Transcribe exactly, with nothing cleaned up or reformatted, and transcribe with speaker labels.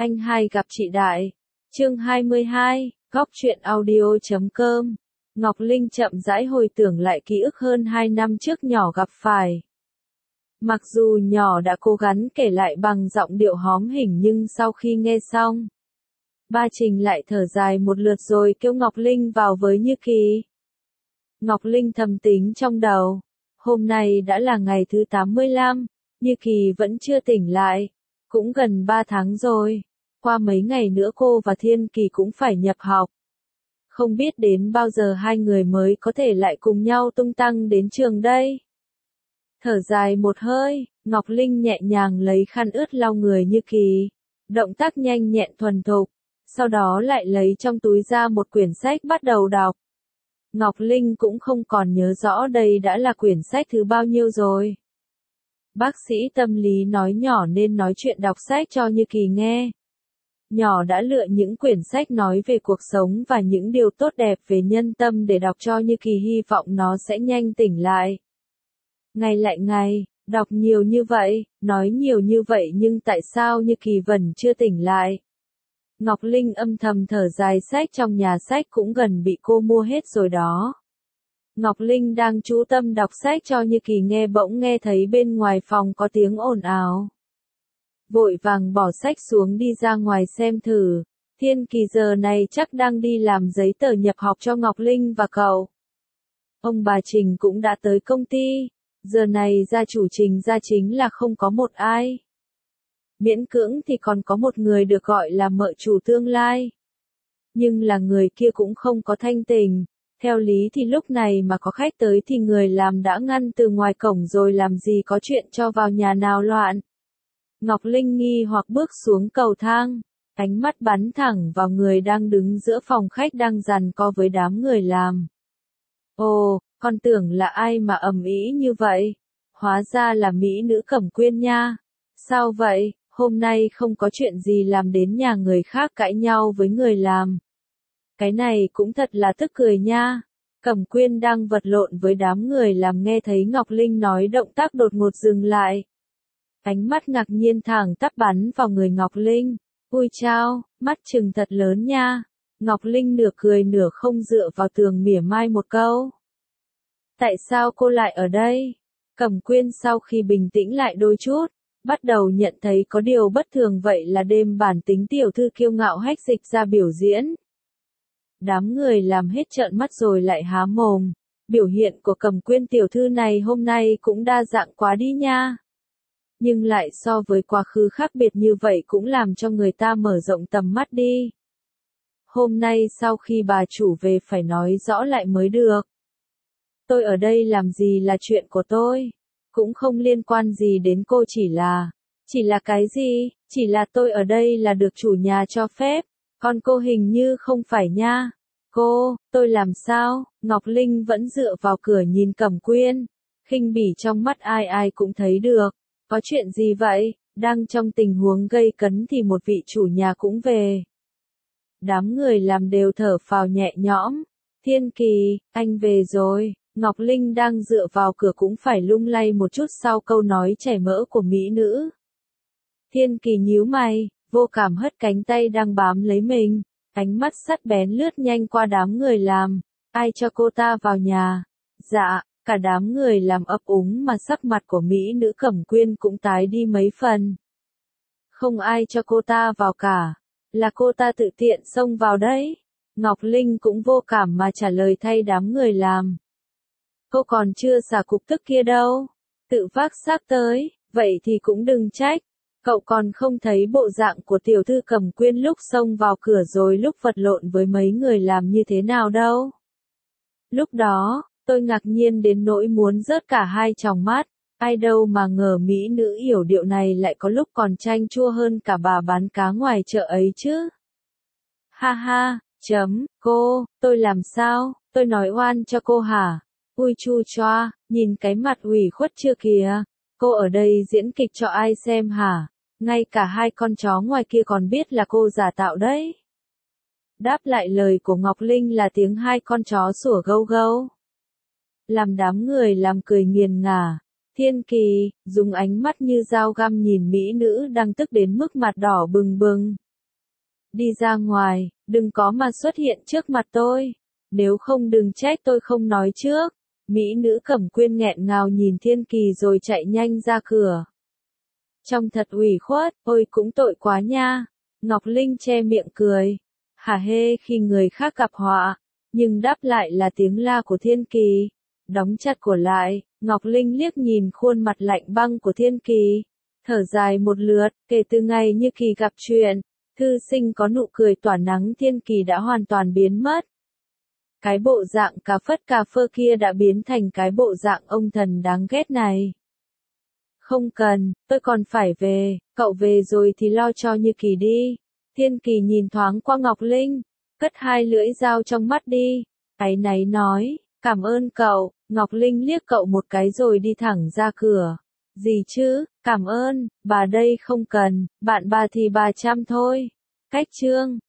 Speaker 1: Anh hai gặp chị Đại. Chương hai mươi hai, góc truyện audio chấm com. Ngọc Linh chậm rãi hồi tưởng lại ký ức hơn hai năm trước nhỏ gặp phải. Mặc dù nhỏ đã cố gắng kể lại bằng giọng điệu hóm hỉnh nhưng sau khi nghe xong, ba Trình lại thở dài một lượt rồi kêu Ngọc Linh vào với Như Kỳ. Ngọc Linh thầm tính trong đầu, hôm nay đã là ngày thứ tám mươi lăm, Như Kỳ vẫn chưa tỉnh lại, cũng gần ba tháng rồi, qua mấy ngày nữa cô và Thiên Kỳ cũng phải nhập học. Không biết đến bao giờ hai người mới có thể lại cùng nhau tung tăng đến trường đây. Thở dài một hơi, Ngọc Linh nhẹ nhàng lấy khăn ướt lau người Như Kỳ, động tác nhanh nhẹn thuần thục, sau đó lại lấy trong túi ra một quyển sách bắt đầu đọc. Ngọc Linh cũng không còn nhớ rõ đây đã là quyển sách thứ bao nhiêu rồi. Bác sĩ tâm lý nói nhỏ nên nói chuyện đọc sách cho Như Kỳ nghe. Nhỏ đã lựa những quyển sách nói về cuộc sống và những điều tốt đẹp về nhân tâm để đọc cho Như Kỳ, hy vọng nó sẽ nhanh tỉnh lại. Ngày lại ngày, đọc nhiều như vậy, nói nhiều như vậy nhưng tại sao Như Kỳ vẫn chưa tỉnh lại? Ngọc Linh âm thầm thở dài, sách trong nhà sách cũng gần bị cô mua hết rồi đó. Ngọc Linh đang chú tâm đọc sách cho Như Kỳ nghe bỗng nghe thấy bên ngoài phòng có tiếng ồn ào. Vội vàng bỏ sách xuống đi ra ngoài xem thử, Thiên Kỳ giờ này chắc đang đi làm giấy tờ nhập học cho Ngọc Linh và cậu. Ông bà Trình cũng đã tới công ty, giờ này gia chủ Trình gia chính là không có một ai. Miễn cưỡng thì còn có một người được gọi là mợ chủ tương lai. Nhưng là người kia cũng không có thanh tình, theo lý thì lúc này mà có khách tới thì người làm đã ngăn từ ngoài cổng rồi, làm gì có chuyện cho vào nhà nào loạn. Ngọc Linh nghi hoặc bước xuống cầu thang, ánh mắt bắn thẳng vào người đang đứng giữa phòng khách đang giằng co với đám người làm. Ồ, con tưởng là ai mà ầm ĩ như vậy, hóa ra là mỹ nữ Cẩm Quyên nha. Sao vậy, hôm nay không có chuyện gì làm đến nhà người khác cãi nhau với người làm. Cái này cũng thật là tức cười nha. Cẩm Quyên đang vật lộn với đám người làm nghe thấy Ngọc Linh nói, động tác đột ngột dừng lại. Ánh mắt ngạc nhiên thẳng tắp bắn vào người Ngọc Linh. Ui chao, mắt trừng thật lớn nha. Ngọc Linh nửa cười nửa không dựa vào tường mỉa mai một câu. Tại sao cô lại ở đây? Cẩm Quyên sau khi bình tĩnh lại đôi chút, bắt đầu nhận thấy có điều bất thường, vậy là đêm bản tính tiểu thư kiêu ngạo hách dịch ra biểu diễn. Đám người làm hết trợn mắt rồi lại há mồm, biểu hiện của Cẩm Quyên tiểu thư này hôm nay cũng đa dạng quá đi nha. Nhưng lại so với quá khứ khác biệt như vậy cũng làm cho người ta mở rộng tầm mắt đi. Hôm nay sau khi bà chủ về phải nói rõ lại mới được. Tôi ở đây làm gì là chuyện của tôi, cũng không liên quan gì đến cô, chỉ là, chỉ là cái gì, chỉ là tôi ở đây là được chủ nhà cho phép, còn cô hình như không phải nha. Cô, tôi làm sao? Ngọc Linh vẫn dựa vào cửa nhìn Cẩm Quyên, khinh bỉ trong mắt ai ai cũng thấy được. Có chuyện gì vậy? Đang trong tình huống gây cấn thì một vị chủ nhà cũng về. Đám người làm đều thở phào nhẹ nhõm. Thiên Kỳ, anh về rồi. Ngọc Linh đang dựa vào cửa cũng phải lung lay một chút sau câu nói chảy mỡ của mỹ nữ. Thiên Kỳ nhíu mày, vô cảm hất cánh tay đang bám lấy mình, ánh mắt sắc bén lướt nhanh qua đám người làm. Ai cho cô ta vào nhà? Dạ, cả đám người làm ấp úng mà sắc mặt của mỹ nữ Cẩm Quyên cũng tái đi mấy phần. Không ai cho cô ta vào cả, là cô ta tự tiện xông vào đấy. Ngọc Linh cũng vô cảm mà trả lời thay đám người làm. Cô còn chưa xả cục tức kia đâu, tự vác xác tới, vậy thì cũng đừng trách. Cậu còn không thấy bộ dạng của tiểu thư Cẩm Quyên lúc xông vào cửa rồi lúc vật lộn với mấy người làm như thế nào đâu. Lúc đó, tôi ngạc nhiên đến nỗi muốn rớt cả hai tròng mắt, ai đâu mà ngờ mỹ nữ yểu điệu này lại có lúc còn chanh chua hơn cả bà bán cá ngoài chợ ấy chứ. Ha ha, chấm, cô, tôi làm sao, tôi nói oan cho cô hả? Ui chu choa, nhìn cái mặt ủy khuất chưa kìa, cô ở đây diễn kịch cho ai xem hả? Ngay cả hai con chó ngoài kia còn biết là cô giả tạo đấy. Đáp lại lời của Ngọc Linh là tiếng hai con chó sủa gâu gâu. Làm đám người làm cười nghiền ngả. Thiên Kỳ, dùng ánh mắt như dao găm nhìn mỹ nữ đang tức đến mức mặt đỏ bừng bừng. đi ra ngoài, đừng có mà xuất hiện trước mặt tôi. Nếu không đừng trách tôi không nói trước. Mỹ nữ Cẩm Quyên nghẹn ngào nhìn Thiên Kỳ rồi chạy nhanh ra cửa. Trông thật ủy khuất, ôi cũng tội quá nha. Ngọc Linh che miệng cười. Hả hê khi người khác gặp họa, nhưng đáp lại là tiếng la của Thiên Kỳ. Đóng chặt cửa lại, Ngọc Linh liếc nhìn khuôn mặt lạnh băng của Thiên Kỳ. Thở dài một lượt, kể từ ngày Như Kỳ gặp chuyện, thư sinh có nụ cười tỏa nắng Thiên Kỳ đã hoàn toàn biến mất. Cái bộ dạng cà phất cà phơ kia đã biến thành cái bộ dạng ông thần đáng ghét này. Không cần, tôi còn phải về, cậu về rồi thì lo cho Như Kỳ đi. Thiên Kỳ nhìn thoáng qua Ngọc Linh, cất hai lưỡi dao trong mắt đi. Áy náy nói, cảm ơn cậu. Ngọc Linh liếc cậu một cái rồi đi thẳng ra cửa. Gì chứ, cảm ơn, bà đây không cần, bạn bà thì bà chăm thôi. Cách chương